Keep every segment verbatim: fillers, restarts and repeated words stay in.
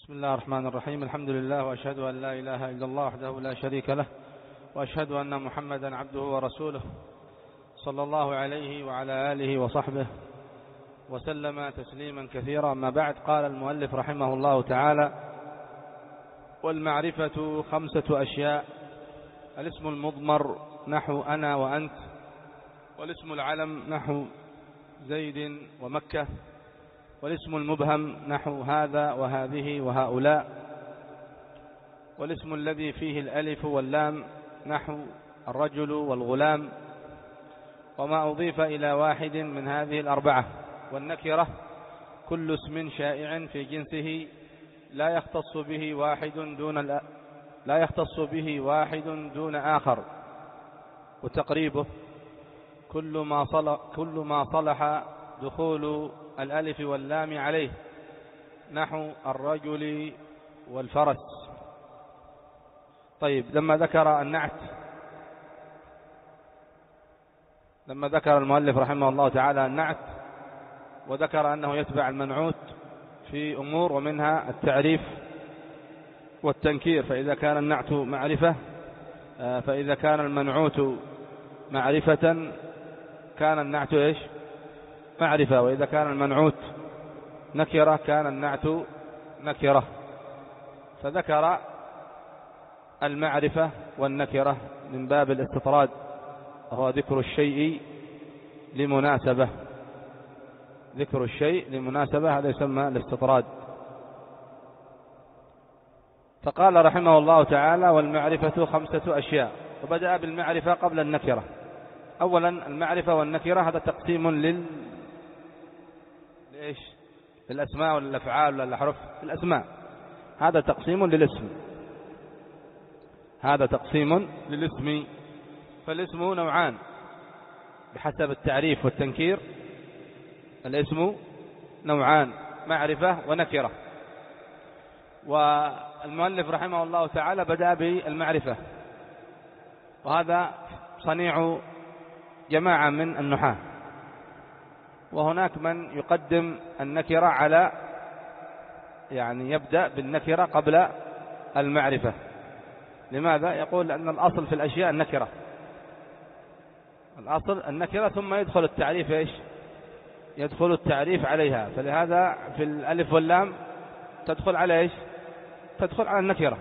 بسم الله الرحمن الرحيم. الحمد لله، وأشهد أن لا إله إلا الله وحده لا شريك له، وأشهد أن محمدا عبده ورسوله صلى الله عليه وعلى آله وصحبه وسلم تسليما كثيرا. أما بعد، قال المؤلف رحمه الله تعالى: والمعرفة خمسة أشياء: الاسم المضمر نحو أنا وأنت، والاسم العلم نحو زيد ومكة، والاسم المبهم نحو هذا وهذه وهؤلاء، والاسم الذي فيه الألف واللام نحو الرجل والغلام، وما أضيف إلى واحد من هذه الأربعة. والنكرة كل اسم شائع في جنسه لا يختص به واحد دون لا يختص به واحد دون آخر. وتقريبه كل ما صلح كل ما صلح دخول الألف واللام عليه نحو الرجل والفرس. طيب، لما ذكر النعت لما ذكر المؤلف رحمه الله تعالى النعت، وذكر أنه يتبع المنعوت في أمور، ومنها التعريف والتنكير. فإذا كان النعت معرفة فإذا كان المنعوت معرفة كان النعت إيش؟ معرفة. وإذا كان المنعوت نكرة كان النعت نكرة. فذكر المعرفة والنكرة من باب الاستطراد، وهو ذكر الشيء لمناسبة ذكر الشيء لمناسبة هذا يسمى الاستطراد. فقال رحمه الله تعالى: والمعرفة خمسة أشياء. وبدأ بالمعرفة قبل النكرة. أولا، المعرفة والنكرة هذا تقسيم لل لإيش؟ للأسماء ولا الأفعال ولا الأحرف؟ الأسماء. هذا تقسيم للاسم هذا تقسيم للاسم فالاسم نوعان بحسب التعريف والتنكير. الاسم نوعان: معرفة ونكرة. والمؤلف رحمه الله تعالى بدأ بالمعرفة، وهذا صنيع جماعة من النحاة. وهناك من يقدم النكرة على يعني يبدأ بالنكرة قبل المعرفة. لماذا؟ يقول أن الأصل في الأشياء النكرة الأصل النكرة ثم يدخل التعريف إيش؟ يدخل التعريف عليها. فلهذا في الألف واللام تدخل على إيش؟ تدخل على النكرة.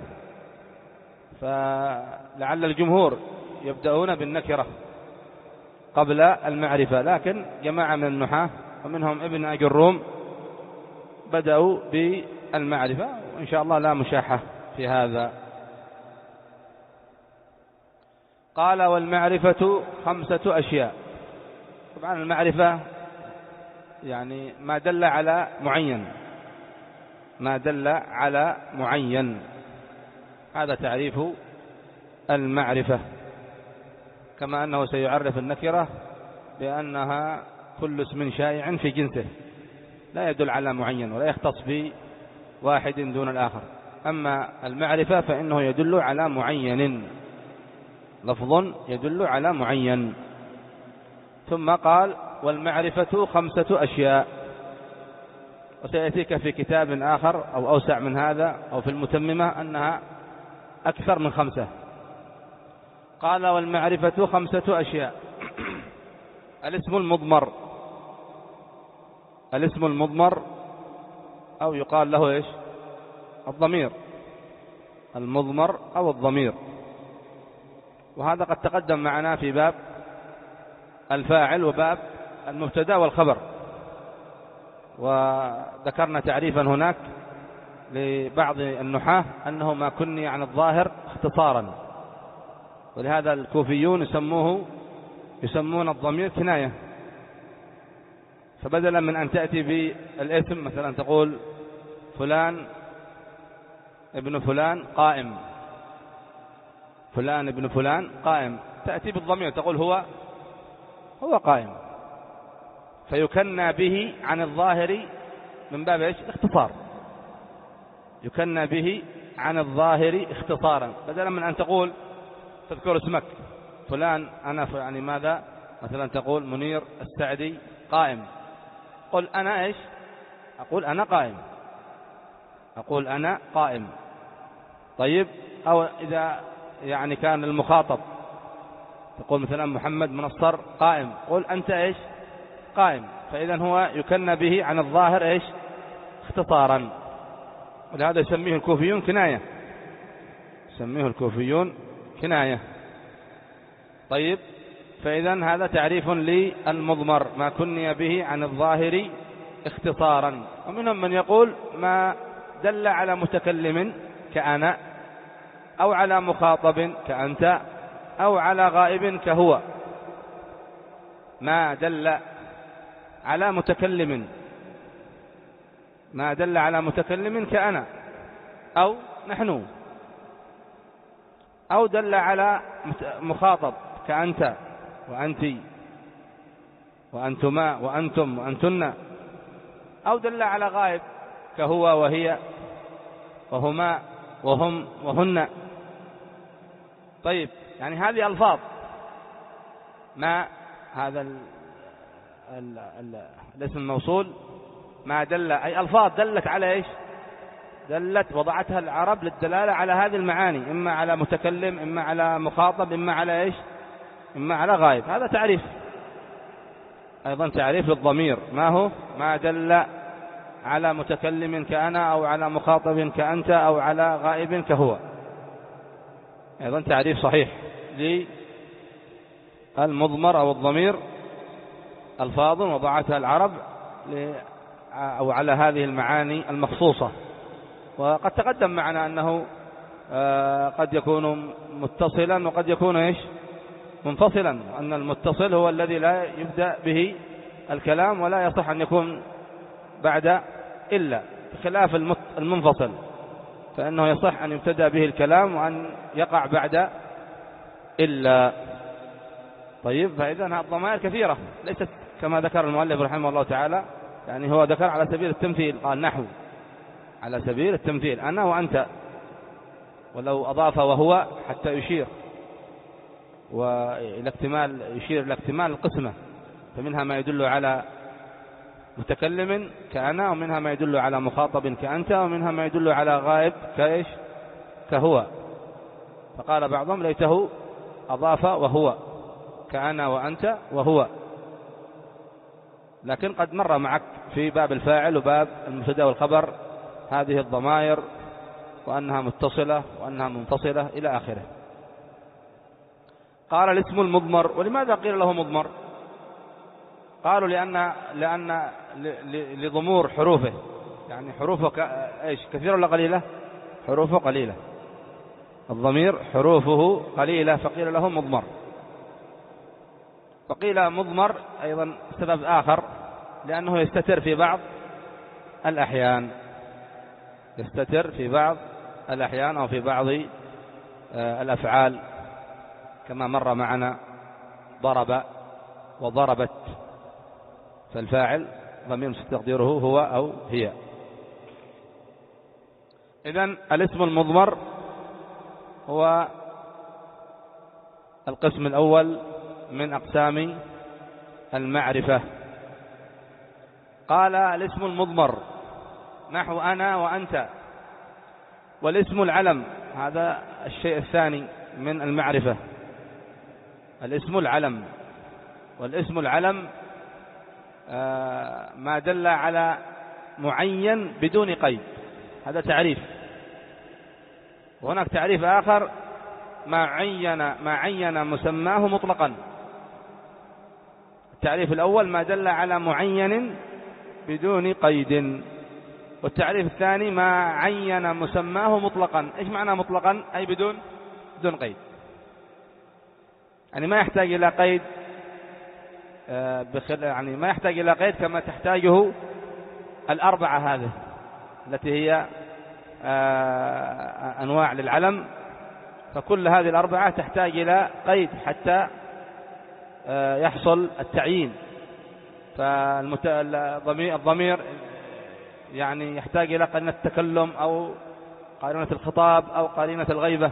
فلعل الجمهور يبدأون بالنكرة قبل المعرفة، لكن جماعة من النحاة ومنهم ابن أجروم بدأوا بالمعرفة، وإن شاء الله لا مشاحة في هذا. قال: والمعرفة خمسة أشياء. طبعا المعرفة يعني ما دل على معين ما دل على معين هذا تعريف المعرفة. كما أنه سيعرف النكرة بأنها كل اسم شائع في جنسه لا يدل على معين ولا يختص بواحد دون الآخر. أما المعرفة فإنه يدل على معين، لفظ يدل على معين. ثم قال: والمعرفة خمسة أشياء. وسيأتيك في كتاب آخر أو أوسع من هذا أو في المتممة أنها أكثر من خمسة. قال: والمعرفة خمسة أشياء. الاسم المضمر الاسم المضمر أو يقال له إيش؟ الضمير المضمر أو الضمير. وهذا قد تقدم معنا في باب الفاعل وباب المبتدأ والخبر، وذكرنا تعريفا هناك لبعض النحاة أنه ما كني عن الظاهر اختصارا. ولهذا الكوفيون يسموه يسمون الضمير كناية. فبدلا من أن تأتي بالاسم مثلا تقول فلان ابن فلان قائم فلان ابن فلان قائم تأتي بالضمير تقول هو هو قائم، فيكنى به عن الظاهر من باب ايش؟ اختصار. يكنى به عن الظاهر اختصارا، بدلا من أن تقول تذكر اسمك فلان أنا يعني ماذا مثلا تقول منير السعدي قائم، قل أنا إيش؟ أقول أنا قائم. أقول أنا قائم. طيب، أو إذا يعني كان المخاطب تقول مثلا محمد منصر قائم، قل أنت إيش قائم. فإذا هو يكنى به عن الظاهر إيش اختصارا، ولهذا يسميه الكوفيون كناية، يسميه الكوفيون كناية. طيب، فإذا هذا تعريف للمضمر، ما كني به عن الظاهر اختصارا. ومنهم من يقول ما دل على متكلم كأنا، أو على مخاطب كأنت، أو على غائب كهو. ما دل على متكلم، ما دل على متكلم كأنا أو نحن، أو دل على مخاطب كأنت وأنت وأنتما وأنتم وأنتن، أو دل على غائب كهو وهي وهما وهم وهن. طيب، يعني هذه ألفاظ. ما هذا ال ال ال الاسم الموصول ما دل، أي ألفاظ دلت على إيش؟ دلت وضعتها العرب للدلالة على هذه المعاني، إما على متكلم، إما على مخاطب، إما على إيش؟ إما على غائب. هذا تعريف، أيضا تعريف للضمير. ما هو؟ ما دل على متكلم كأنا، أو على مخاطب كأنت، أو على غائب كهو. أيضا تعريف صحيح للمضمر أو الضمير، ألفاظ وضعتها العرب أو على هذه المعاني المخصوصة. وقد تقدم معنا أنه قد يكون متصلا وقد يكون إيش؟ منفصلا، أن المتصل هو الذي لا يبدأ به الكلام ولا يصح أن يكون بعد إلا، بخلاف المنفصل فإنه يصح أن يبتدأ به الكلام وأن يقع بعد إلا. طيب، فإذا الضمائر كثيرة، ليست كما ذكر المؤلف رحمه الله تعالى، يعني هو ذكر على سبيل التمثيل، قال نحو على سبيل التمثيل أنا وأنت، ولو أضاف وهو حتى يشير وإلى اكتمال، يشير إلى اكتمال القسمة. فمنها ما يدل على متكلم كأنا، ومنها ما يدل على مخاطب كأنت، ومنها ما يدل على غائب كإيش؟ كهو. فقال بعضهم ليته أضاف وهو، كأنا وأنت وهو. لكن قد مر معك في باب الفاعل وباب المبتدأ والخبر هذه الضمائر، وأنها متصلة وأنها منفصلة إلى آخره. قال الاسم المضمر. ولماذا قيل له مضمر؟ قالوا لأن لأن لضمور حروفه، يعني حروفه ايش كثيرة ولا قليلة؟ حروفه قليلة، الضمير حروفه قليلة، فقيل له مضمر. وقيل مضمر أيضا سبب آخر، لأنه يستتر في بعض الأحيان، يستتر في بعض الأحيان أو في بعض الأفعال، كما مر معنا ضرب وضربت، فالفاعل ضمير تقديره هو أو هي. إذن الاسم المضمر هو القسم الأول من أقسام المعرفة. قال الاسم المضمر نحو أنا وأنت. والاسم العلم هذا الشيء الثاني من المعرفة، الاسم العلم. والاسم العلم ما دل على معين بدون قيد، هذا تعريف. وهناك تعريف آخر، ما عين ما عين مسماه مطلقا. التعريف الأول ما دل على معين بدون قيد، والتعريف الثاني ما عين مسماه مطلقا. إيش معنى مطلقا؟ أي بدون بدون قيد، يعني ما يحتاج إلى قيد، يعني ما يحتاج إلى قيد كما تحتاجه الأربعة هذه التي هي أنواع للعلم. فكل هذه الأربعة تحتاج إلى قيد حتى يحصل التعيين. فالضمير يعني يحتاج إلى قرينة التكلم أو قرينة الخطاب أو قرينة الغيبة.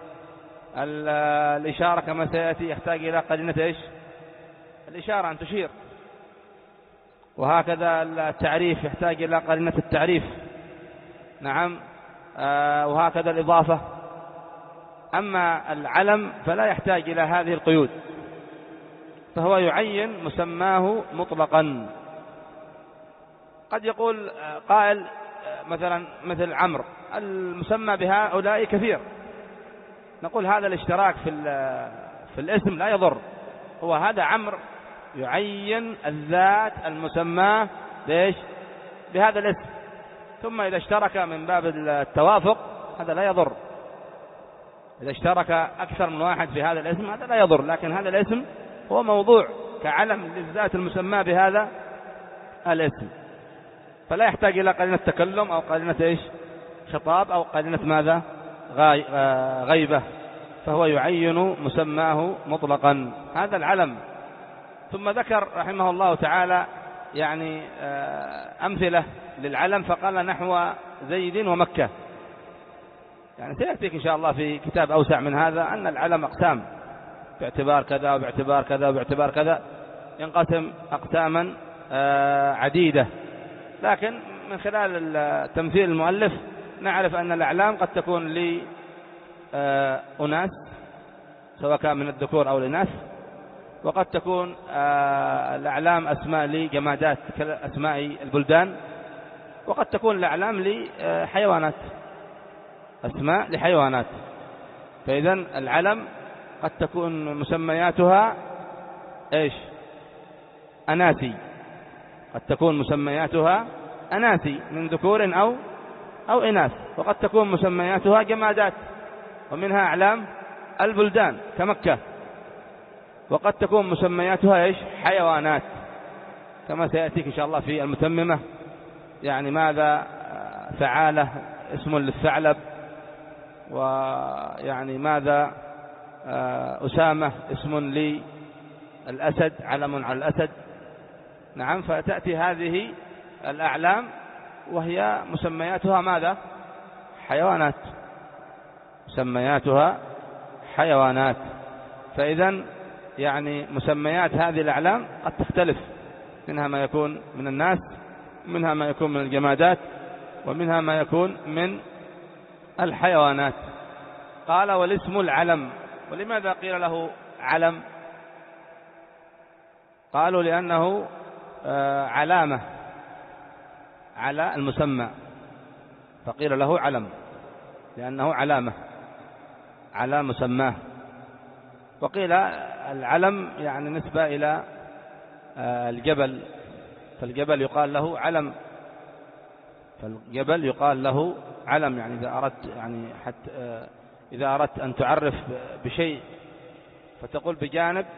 الإشارة كما سيأتي يحتاج إلى قرينة إيش؟ الإشارة أن تشير. وهكذا التعريف يحتاج إلى قرينة التعريف. نعم، آه وهكذا الإضافة. أما العلم فلا يحتاج إلى هذه القيود، فهو يعين مسماه مطلقا. قد يقول قائل مثلا مثل عمرو، المسمى بهؤلاء كثير، نقول هذا الاشتراك في في الاسم لا يضر، هو هذا عمرو يعين الذات المسماه ليش بهذا الاسم، ثم إذا اشترك من باب التوافق هذا لا يضر، إذا اشترك أكثر من واحد في هذا الاسم هذا لا يضر، لكن هذا الاسم هو موضوع كعلم للذات المسماه بهذا الاسم، فلا يحتاج إلى قرينة تكلم أو قرينة إيش خطاب أو قرينة ماذا غيبة، فهو يعين مسماه مطلقا. هذا العلم. ثم ذكر رحمه الله تعالى يعني أمثلة للعلم، فقال نحو زيد ومكة. يعني سيأتيك إن شاء الله في كتاب أوسع من هذا أن العلم أقسام، باعتبار كذا وباعتبار كذا وباعتبار كذا، ينقسم أقساما عديدة، لكن من خلال تمثيل المؤلف نعرف أن الأعلام قد تكون لأناس سواء كان من الذكور أو الإناث، وقد تكون الأعلام أسماء لجمادات كأسماء البلدان، وقد تكون الأعلام لحيوانات، أسماء لحيوانات. فإذا العلم قد تكون مسمياتها إيش أناثي، قد تكون مسمياتها أناثي من ذكور أو أو إناث، وقد تكون مسمياتها جمادات، ومنها أعلام البلدان كمكة، وقد تكون مسمياتها إيش حيوانات، كما سيأتيك إن شاء الله في المتممة، يعني ماذا فعالة اسم للثعلب، ويعني ماذا أسامة اسم للأسد، علم على الأسد. نعم، فتأتي هذه الأعلام وهي مسمياتها ماذا حيوانات، مسمياتها حيوانات. فإذا يعني مسميات هذه الأعلام قد تختلف، منها ما يكون من الناس، منها ما يكون من الجمادات، ومنها ما يكون من الحيوانات. قال والاسم العلم. ولماذا قيل له علم؟ قالوا لأنه علامة على المسمى، فقيل له علم لأنه علامة على مسماه. وقيل العلم يعني نسبة إلى الجبل، فالجبل يقال له علم، فالجبل يقال له علم، يعني إذا أردت يعني حتى إذا أردت أن تعرف بشيء فتقول بجانب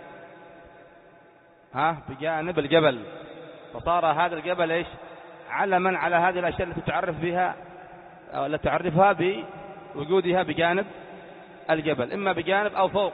ها بجانب الجبل، فصار هذا الجبل إيش علما على هذه الأشياء التي تعرف بها أو التي تعرفها بوجودها بجانب الجبل، إما بجانب أو فوق.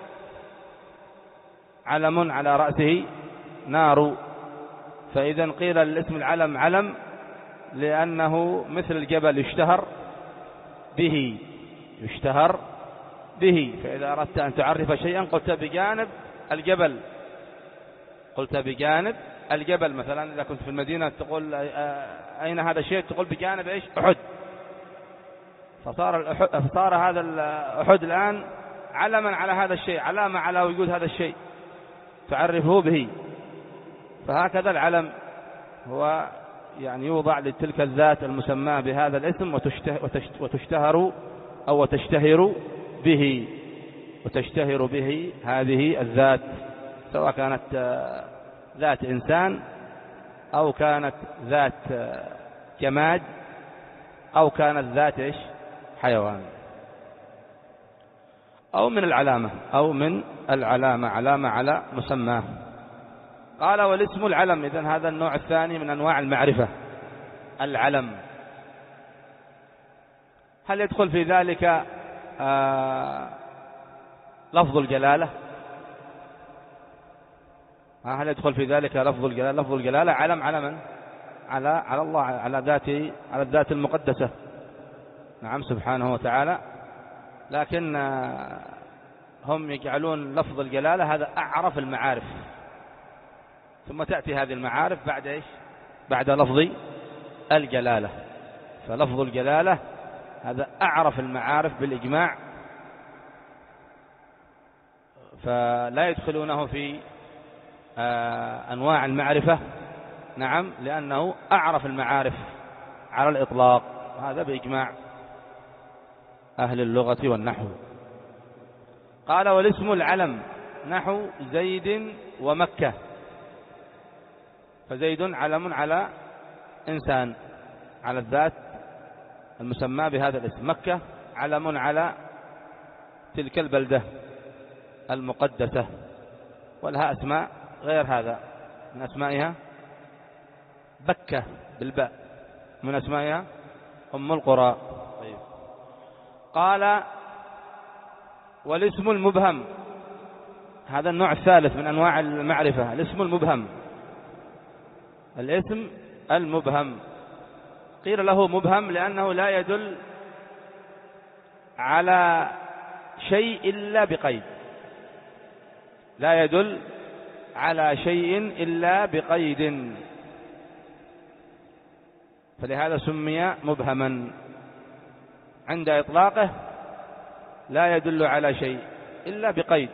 علم على رأسه نار، فإذا قيل الاسم العلم علم لأنه مثل الجبل يشتهر به، يشتهر به. فإذا أردت أن تعرف شيئا قلت بجانب الجبل، قلت بجانب الجبل. مثلا إذا كنت في المدينة تقول أين هذا الشيء، تقول بجانب إيش أحد، فصار, فصار هذا الأحد الآن علما على هذا الشيء، علامة على وجود هذا الشيء تعرفه به. فهكذا العلم هو يعني يوضع لتلك الذات المسمى بهذا الاسم وتشتهر أو وتشتهر به، وتشتهر به هذه الذات، سواء كانت ذات إنسان أو كانت ذات جماد أو كانت ذات إيش حيوان، أو من العلامة أو من العلامة، علامة على مسماه. قال والاسم العلم. إذن هذا النوع الثاني من أنواع المعرفة، العلم. هل يدخل في ذلك آه لفظ الجلالة؟ هل يدخل في ذلك لفظ الجلالة؟ لفظ الجلالة علم على من؟ على على الله، على ذاته، على الذات المقدسة، نعم سبحانه وتعالى. لكن هم يجعلون لفظ الجلالة هذا أعرف المعارف، ثم تأتي هذه المعارف بعد إيش؟ بعد لفظ الجلالة. فلفظ الجلالة هذا أعرف المعارف بالإجماع، فلا يدخلونه في أنواع المعرفة. نعم، لأنه أعرف المعارف على الإطلاق، هذا بإجماع أهل اللغة والنحو. قال والاسم العلم نحو زيد ومكة، فزيد علم على إنسان، على الذات المسمى بهذا الاسم. مكة علم على تلك البلدة المقدسة، ولها أسماء غير هذا، من أسمائها بكة بالباء، من أسمائها أم القرى. طيب. قال والاسم المبهم، هذا النوع الثالث من أنواع المعرفة، الاسم المبهم. الاسم المبهم قيل له مبهم لأنه لا يدل على شيء إلا بقيد، لا يدل على شيء إلا بقيد، فلهذا سمي مبهما. عند إطلاقه لا يدل على شيء إلا بقيد.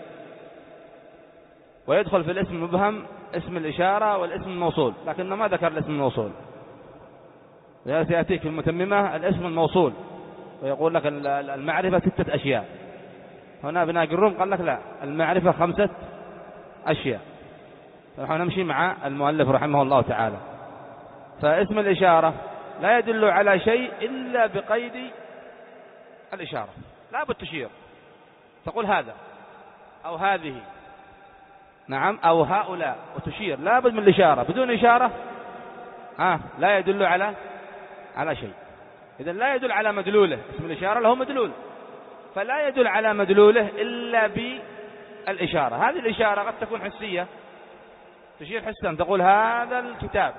ويدخل في الاسم المبهم اسم الإشارة والاسم الموصول، لكنه ما ذكر الاسم الموصول. سيأتيك في المتممة الاسم الموصول ويقول لك المعرفة ستة أشياء. هنا بناقي الروم قال لك لا، المعرفة خمسة أشياء. فنحن نمشي مع المؤلف رحمه الله تعالى. فاسم الإشارة لا يدل على شيء إلا بقيد الإشارة، لا بد تشير، تقول هذا أو هذه، نعم، أو هؤلاء، وتشير، لا بد من الإشارة. بدون إشارة آه لا يدل على على شيء. إذن لا يدل على مدلوله، اسم الإشارة له مدلول، فلا يدل على مدلوله إلا بالإشارة. هذه الإشارة قد تكون حسية، تشير حسا، تقول هذا الكتاب،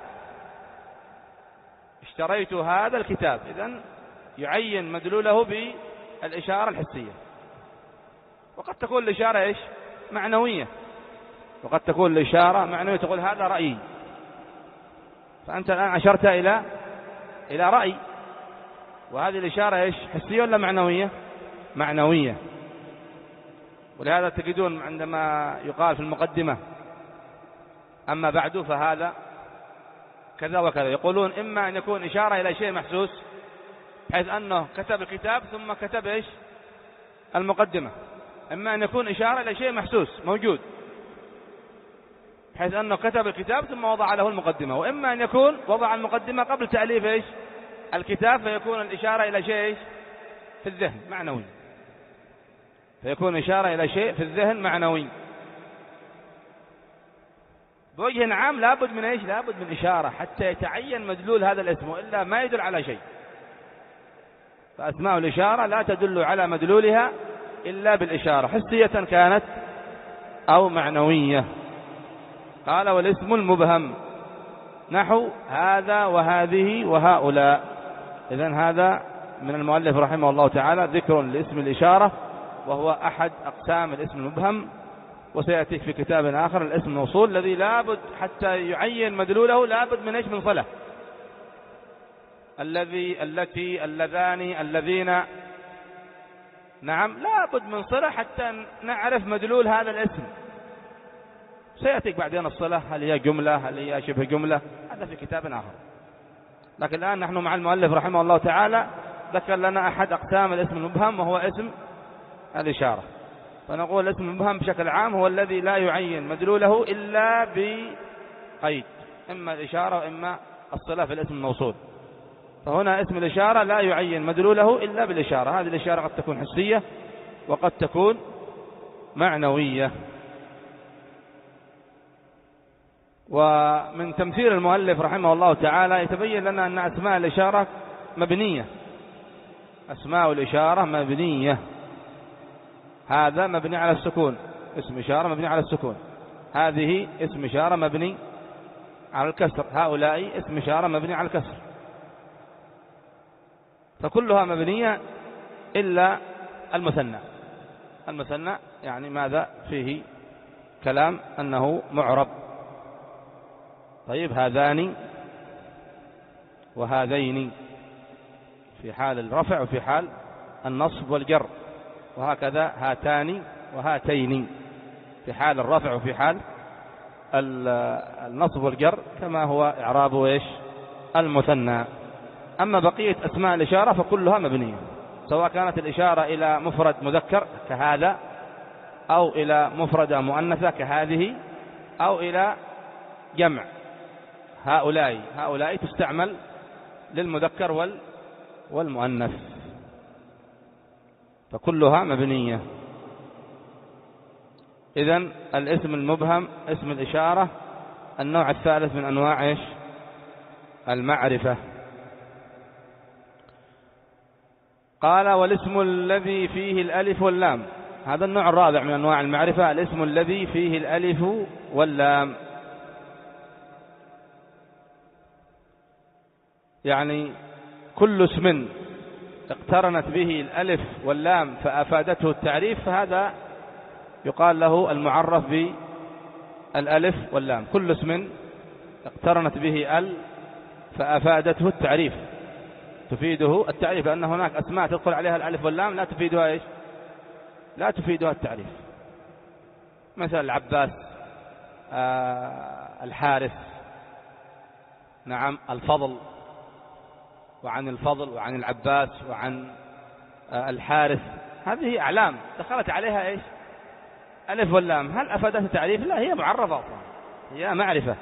اشتريت هذا الكتاب، إذن يعين مدلوله بالإشارة الحسية. وقد تكون الإشارة إيش؟ معنوية، وقد تكون الإشارة معنوية، تقول هذا رأيي، فأنت الآن أشرت إلى إلى رأي، وهذه الإشارة إيش؟ حسية ولا معنوية؟ معنوية. ولهذا تجدون عندما يقال في المقدمة أما بعد فهذا كذا وكذا، يقولون إما أن يكون إشارة إلى شيء محسوس، حيث أنه كتب الكتاب ثم كتب إيش؟ المقدمة. إما أن يكون إشارة إلى شيء محسوس موجود، حيث أنه كتب الكتاب ثم وضع له المقدمة. وإما أن يكون وضع المقدمة قبل تأليف إيش؟ الكتاب، فيكون الإشارة إلى شيء إيش؟ في الذهن معنوي، فيكون إشارة إلى شيء في الذهن معنوي. بوجه عام لابد من إيش؟ لابد من إشارة حتى يتعين مدلول هذا الاسم، وإلا ما يدل على شيء. فأسماء الإشارة لا تدل على مدلولها إلا بالإشارة، حسية كانت أو معنوية. قال والاسم المبهم نحو هذا وهذه وهؤلاء. إذن هذا من المؤلف رحمه الله تعالى ذكر لاسم الإشارة، وهو أحد أقسام الاسم المبهم. وسيأتيك في كتاب آخر الاسم الموصول الذي لابد حتى يعين مدلوله لابد من إيش؟ من صلة. الذي، التي، اللذان، الذين، نعم، لابد من صلة حتى نعرف مدلول هذا الاسم. سيأتيك بعدين الصلة، هل هي جملة، هل هي شبه جملة، هذا في كتاب آخر. لكن الآن نحن مع المؤلف رحمه الله تعالى ذكر لنا أحد أقسام الاسم المبهم، وهو اسم الإشارة. فنقول الاسم المبهم بشكل عام هو الذي لا يعين مدلوله إلا بقيد، إما الإشارة وإما الصلة في الاسم الموصول. فهنا اسم الإشارة لا يعين مدلوله إلا بالإشارة. هذه الإشارة قد تكون حسية وقد تكون معنوية. ومن تمثيل المؤلف رحمه الله تعالى يتبين لنا أن أسماء الإشارة مبنية، أسماء الإشارة مبنية. هذا مبني على السكون، اسم إشارة مبني على السكون. هذه اسم إشارة مبني على الكسر. هؤلاء اسم إشارة مبني على الكسر. فكلها مبنية إلا المثنى. المثنى يعني ماذا فيه كلام أنه معرب. طيب، هذان وهذين، في حال الرفع وفي حال النصب والجر، وهكذا هاتان وهاتين في حال الرفع وفي حال النصب والجر كما هو إعراب إيش المثنى. أما بقية أسماء الإشارة فكلها مبنية، سواء كانت الإشارة إلى مفرد مذكر كهذا، أو إلى مفردة مؤنثة كهذه، أو إلى جمع هؤلاء هؤلاء تستعمل للمذكر وال والمؤنث، فكلها مبنية. إذن الاسم المبهم اسم الإشارة النوع الثالث من أنواع إيش المعرفة. قال والاسم الذي فيه الألف واللام، هذا النوع الرابع من أنواع المعرفة، الاسم الذي فيه الألف واللام. يعني كل اسم اقترنت به الألف واللام فأفادته التعريف فهذا يقال له المعرف بالألف واللام. كل اسم اقترنت به ال فأفادته التعريف تفيده التعريف، لأن هناك أسماء تدخل عليها الألف واللام لا تفيدها إيش لا تفيدها التعريف، مثل العباس، آه الحارث، نعم الفضل، وعن الفضل وعن العباس وعن آه الحارث، هذه أعلام دخلت عليها إيش ألف واللام، هل أفادت التعريف؟ لا، هي معرفة أصلا، هي معرفة،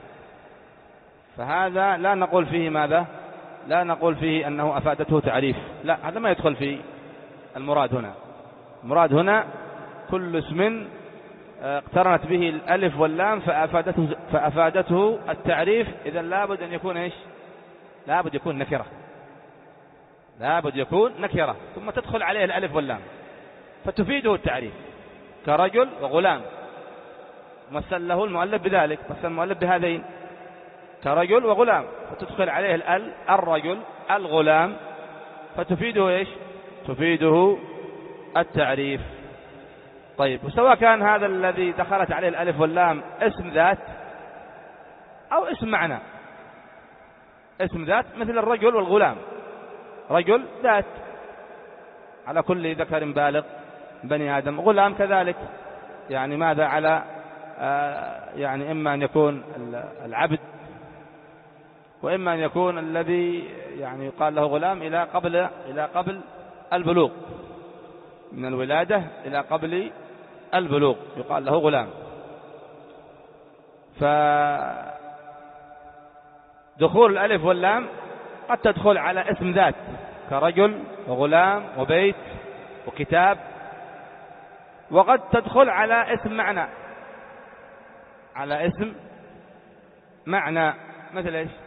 فهذا لا نقول فيه ماذا لا نقول فيه أنه أفادته تعريف، لا، هذا ما يدخل في المراد هنا. المراد هنا كل اسم اقترنت به الألف واللام فأفادته, فأفادته التعريف، إذا لابد أن يكون إيش لابد يكون نكرة، لابد يكون نكرة ثم تدخل عليه الألف واللام فتفيده التعريف، كرجل وغلام، مثل له المؤلف بذلك، مثل المؤلف بهذين كرجل وغلام، فتدخل عليه الأل الرجل الغلام فتفيده إيش تفيده التعريف. طيب، وسواء كان هذا الذي دخلت عليه الألف واللام اسم ذات أو اسم معنى، اسم ذات مثل الرجل والغلام، رجل ذات على كل ذكر بالغ بني آدم، غلام كذلك، يعني ماذا على آه يعني إما أن يكون العبد، وإما أن يكون الذي يعني يقال له غلام إلى قبل إلى قبل البلوغ، من الولادة إلى قبل البلوغ يقال له غلام. فدخول الألف واللام قد تدخل على اسم ذات كرجل وغلام وبيت وكتاب، وقد تدخل على اسم معنى على اسم معنى مثل ايش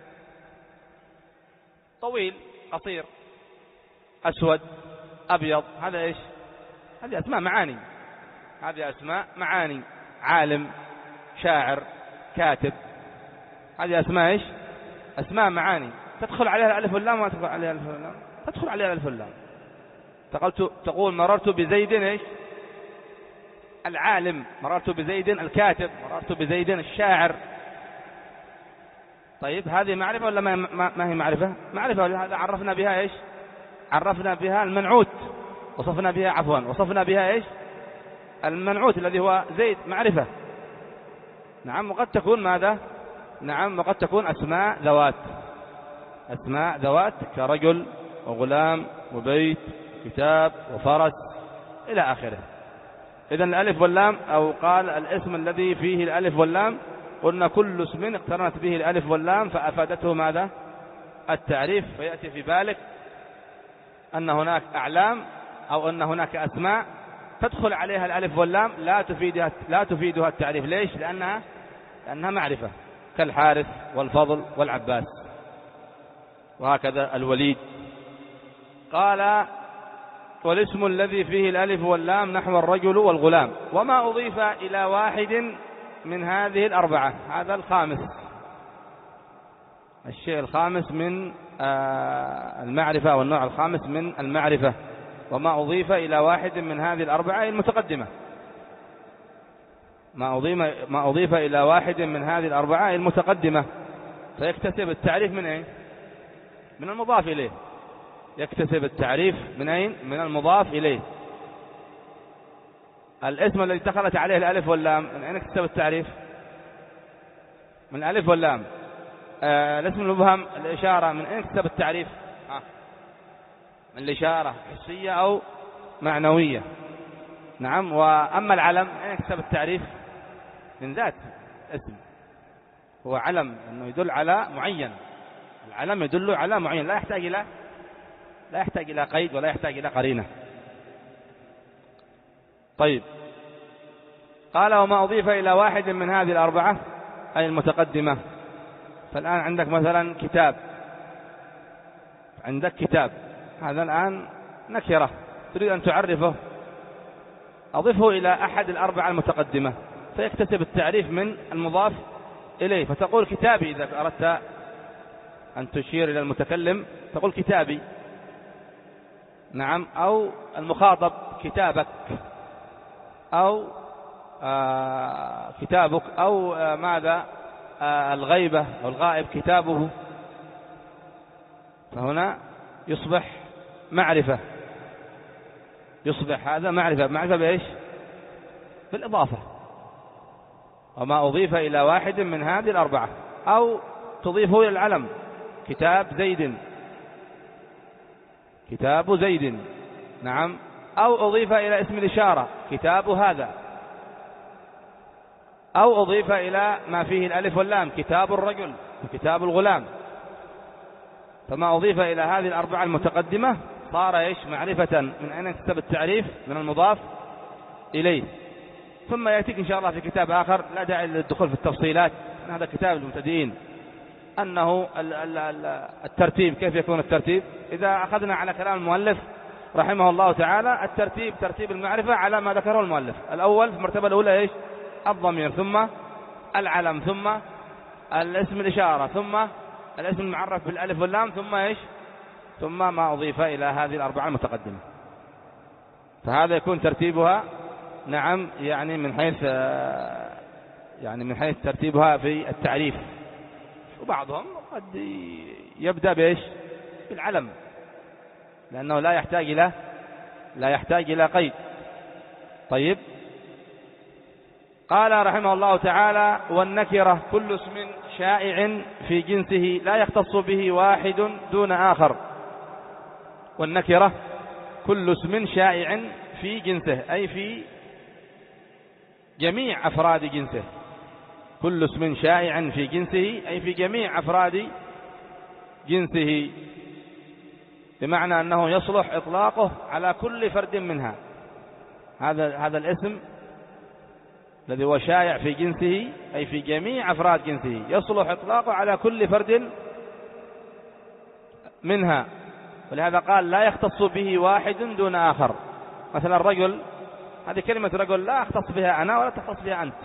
طويل قصير أسود أبيض، هذا إيش هذه أسماء معاني، هذه أسماء معاني، عالم شاعر كاتب، هذه أسماء إيش أسماء معاني، تدخل عليها الألف واللام وما تدخل عليها الألف واللام تدخل عليها الألف واللام. تقول مررت بزيد إيش العالم، مررت بزيد الكاتب، مررت بزيد الشاعر. طيب، هذه معرفة ولا ما, ما هي معرفة؟ معرفة، هذا عرفنا بها إيش عرفنا بها المنعوت، وصفنا بها عفوا وصفنا بها إيش المنعوت الذي هو زيد، معرفة. نعم، وقد تكون ماذا نعم وقد تكون أسماء ذوات، أسماء ذوات كرجل وغلام وبيت كتاب وفرس إلى آخره. إذن الألف واللام، أو قال الاسم الذي فيه الألف واللام، قلنا كل اسم اقترنت به الألف واللام فأفادته ماذا التعريف، فيأتي في بالك أن هناك أعلام أو أن هناك أسماء تدخل عليها الألف واللام لا تفيدها لا تفيدها التعريف. ليش؟ لأنها لأنها معرفة، كالحارث والفضل والعباس، وهكذا الوليد. قال والاسم الذي فيه الألف واللام نحو الرجل والغلام، وما أضيف إلى واحد من هذه الأربعة. هذا الخامس، الشيء الخامس من المعرفة، والنوع الخامس من المعرفة، وما أضيف إلى واحد من هذه الأربعة المتقدمة. ما أضيف ما أضيف إلى واحد من هذه الأربعة المتقدمة، فيكتسب التعريف من إيه؟ من المضاف إليه. يكتسب التعريف من أين؟ من المضاف إليه. الاسم الذي دخلت عليه الألف واللام من أين اكتسب التعريف؟ من الألف واللام. آه الاسم المبهم الإشارة من أين اكتسب التعريف؟ آه. من الإشارة حسية أو معنوية. نعم. وأما العلم من أين اكتسب التعريف؟ من ذات اسم، هو علم أنه يدل على معين. العلم يدل على معين، لا يحتاج إلى لا يحتاج إلى قيد ولا يحتاج إلى قرينة. طيب، قال وما أضيف إلى واحد من هذه الأربعة أي المتقدمة. فالآن عندك مثلا كتاب، عندك كتاب، هذا الآن نكرة تريد أن تعرفه، أضفه إلى أحد الأربعة المتقدمة فيكتسب التعريف من المضاف إليه. فتقول كتابي إذا أردت أن تشير إلى المتكلم تقول كتابي. نعم. أو المخاطب كتابك، أو آه كتابك، أو آه ماذا آه الغيبة أو الغائب كتابه. فهنا يصبح معرفة، يصبح هذا معرفة. معرفة بإيش؟ بالإضافة. وما أضيف إلى واحد من هذه الأربعة. أو تضيفه إلى العلم، كتاب زيد، كتاب زيد. نعم. أو أضيف إلى اسم الإشارة، كتاب هذا. أو أضيف إلى ما فيه الألف واللام، كتاب الرجل وكتاب الغلام. فما أضيف إلى هذه الأربعة المتقدمة صار إيش؟ معرفة من أين اكتسب التعريف؟ من المضاف إليه. ثم يأتيك إن شاء الله في كتاب آخر، لا داعي للدخول في التفصيلات، هذا كتاب المبتدئين، أنه الترتيب. كيف يكون الترتيب؟ إذا أخذنا على كلام المؤلف رحمه الله تعالى، الترتيب ترتيب المعرفة على ما ذكره المؤلف. الأول في المرتبة الأولى إيش؟ الضمير، ثم العلم، ثم الاسم الإشارة، ثم الاسم المعرف بالألف واللام، ثم إيش؟ ثم ما أضيف إلى هذه الأربعة المتقدمة. فهذا يكون ترتيبها. نعم. يعني من حيث يعني من حيث ترتيبها في التعريف. وبعضهم قد يبدأ بإيش؟ بالعلم، لأنه لا يحتاج إلى لا يحتاج إلى قيد. طيب، قال رحمه الله تعالى والنكرة كل اسم شائع في جنسه لا يختص به واحد دون آخر. والنكرة كل اسم شائع في جنسه أي في جميع أفراد جنسه. كل اسم شائع في جنسه أي في جميع أفراد جنسه، بمعنى أنه يصلح إطلاقه على كل فرد منها. هذا هذا الاسم الذي هو شائع في جنسه أي في جميع أفراد جنسه يصلح إطلاقه على كل فرد منها. ولهذا قال لا يختص به واحد دون آخر. مثلا الرجل، هذه كلمة رجل لا أختص بها أنا ولا تختص بها أنت،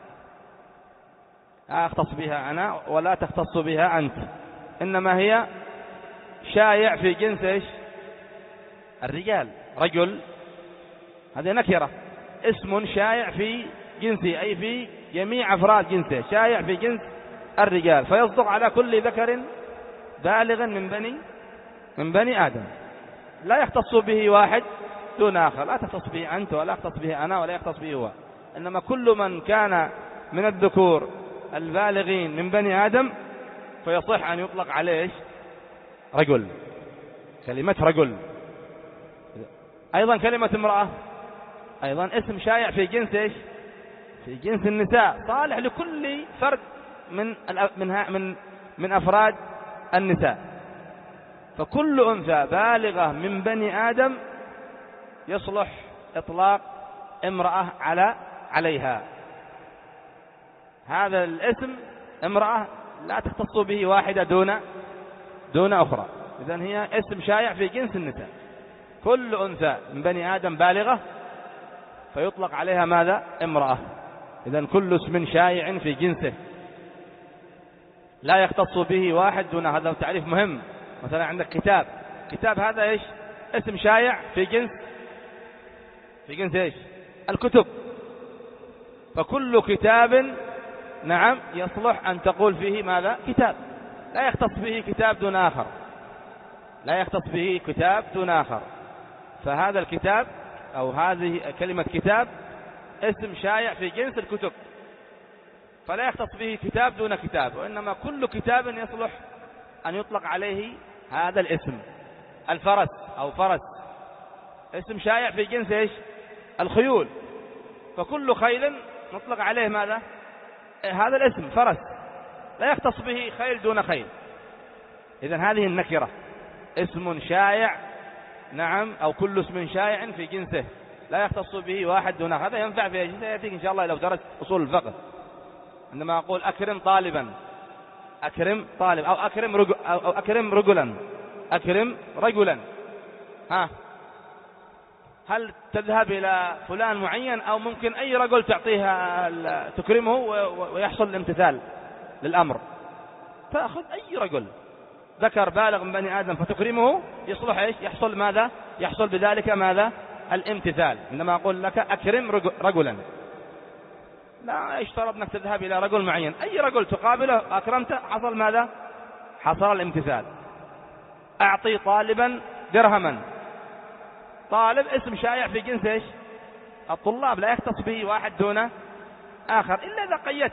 لا أختص بها أنا ولا تختص بها أنت، إنما هي شائع في جنس إيش؟ الرجال. رجل هذه نكرة، اسم شائع في جنسه أي في جميع أفراد جنسه، شائع في جنس الرجال، فيصدق على كل ذكر بالغ من بني من بني آدم، لا يختص به واحد دون آخر. لا تختص به أنت ولا يختص به أنا ولا يختص به هو، إنما كل من كان من الذكور البالغين من بني آدم فيصح أن يطلق عليه رجل، كلمة رجل. أيضا كلمة امرأة أيضا اسم شائع في جنس إيش؟ في جنس النساء، صالح لكل فرد من من من من أفراد النساء. فكل أنثى بالغة من بني آدم يصلح إطلاق امرأة على عليها. هذا الاسم امرأة لا تختص به واحدة دون دون أخرى، إذن هي اسم شائع في جنس النساء. كل أنثى من بني آدم بالغة فيطلق عليها ماذا؟ امرأة. إذن كل اسم شائع في جنسه لا يختص به واحد دون. هذا تعريف مهم. مثلا عندك كتاب، كتاب هذا إيش؟ اسم شائع في جنس في جنس إيش؟ الكتب. فكل كتاب نعم يصلح أن تقول فيه ماذا؟ كتاب، لا يختص به كتاب دون آخر، لا يختص به كتاب دون آخر. فهذا الكتاب أو هذه كلمة كتاب اسم شائع في جنس الكتب، فلا يختص به كتاب دون كتاب، وإنما كل كتاب يصلح أن يطلق عليه هذا الاسم. الفرس أو فرس اسم شائع في جنس إيش؟ الخيول، فكل خيل نطلق عليه ماذا؟ هذا الاسم فرس، لا يختص به خيل دون خيل. إذن هذه النكرة اسم شائع، نعم، أو كل اسم شائع في جنسه لا يختص به واحد دون آخر. هذا ينفع في جنسه، يأتيك إن شاء الله لو درست أصول الفقه. عندما أقول أكرم طالبا، أكرم طالب، أو أكرم رجل، أو أكرم رجلا، أكرم رجلا، ها، هل تذهب إلى فلان معين أو ممكن أي رجل تعطيها تكرمه ويحصل الامتثال للأمر؟ تأخذ أي رجل ذكر بالغ من بني آدم فتكرمه، يصلح إيش؟ يحصل ماذا؟ يحصل بذلك ماذا؟ الامتثال. عندما أقول لك أكرم رجلا، لا يشترط أنك تذهب إلى رجل معين، أي رجل تقابله أكرمته حصل ماذا؟ حصل الامتثال. أعطي طالبا درهما، طالب اسم شائع في جنس إيش؟ الطلاب، لا يختص به واحد دون آخر إلا إذا قيدت،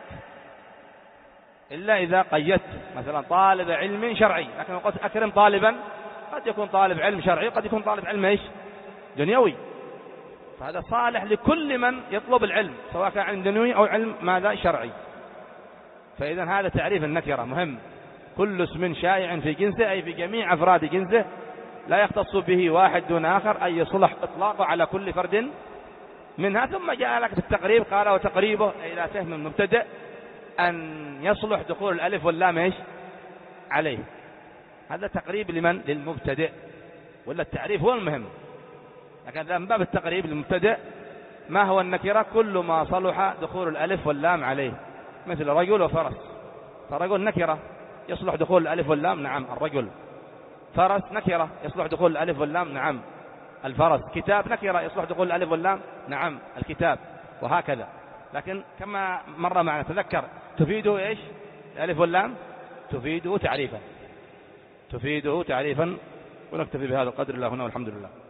إلا إذا قيدت مثلا طالب علم شرعي، لكن قلت أكرم طالبا قد يكون طالب علم شرعي، قد يكون طالب علم إيش؟ دنيوي، فهذا صالح لكل من يطلب العلم سواء كان علم دنيوي أو علم ماذا؟ شرعي. فإذا هذا تعريف النكرة مهم. كل اسم شائع في جنسه أي في جميع أفراد جنسه لا يختص به واحد دون آخر، أي يصلح إطلاقه على كل فرد منها. ثم جاء لك في التقريب قال وتقريبه إلى فهم المبتدئ أن يصلح دخول الألف واللام إيش؟ عليه. هذا تقريب لمن؟ للمبتدئ، ولا التعريف هو المهم. لكن من باب التقريب للمبتدئ ما هو النكرة؟ كل ما صلح دخول الألف واللام عليه، مثل رجل وفرس. فرجل نكرة يصلح دخول الألف واللام، نعم الرجل. فرس نكرة يصلح دخول الألف واللام، نعم الفرس. كتاب نكرة يصلح دخول الألف واللام، نعم الكتاب، وهكذا. لكن كما مر معنا تذكر تفيده إيش؟ الألف واللام تفيده تعريفا، تفيده تعريفا. ونكتفي بهذا القدر الله هنا والحمد لله.